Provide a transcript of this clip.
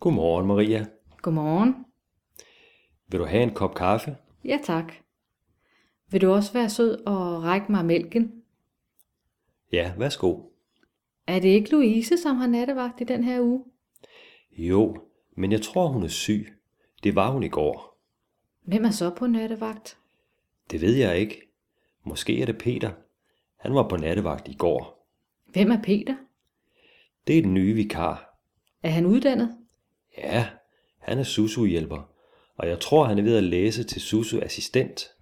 Godmorgen, Maria. Godmorgen. Vil du have en kop kaffe? Ja, tak. Vil du også være sød og række mig mælken? Ja, værsgo. Er det ikke Louise, som har nattevagt i den her uge? Jo, men jeg tror, hun er syg. Det var hun i går. Hvem er så på nattevagt? Det ved jeg ikke. Måske er det Peter. Han var på nattevagt i går. Hvem er Peter? Det er den nye vikar. Er han uddannet? Ja, han er SUSU-hjælper, og jeg tror, han er ved at læse til SUSU-assistent.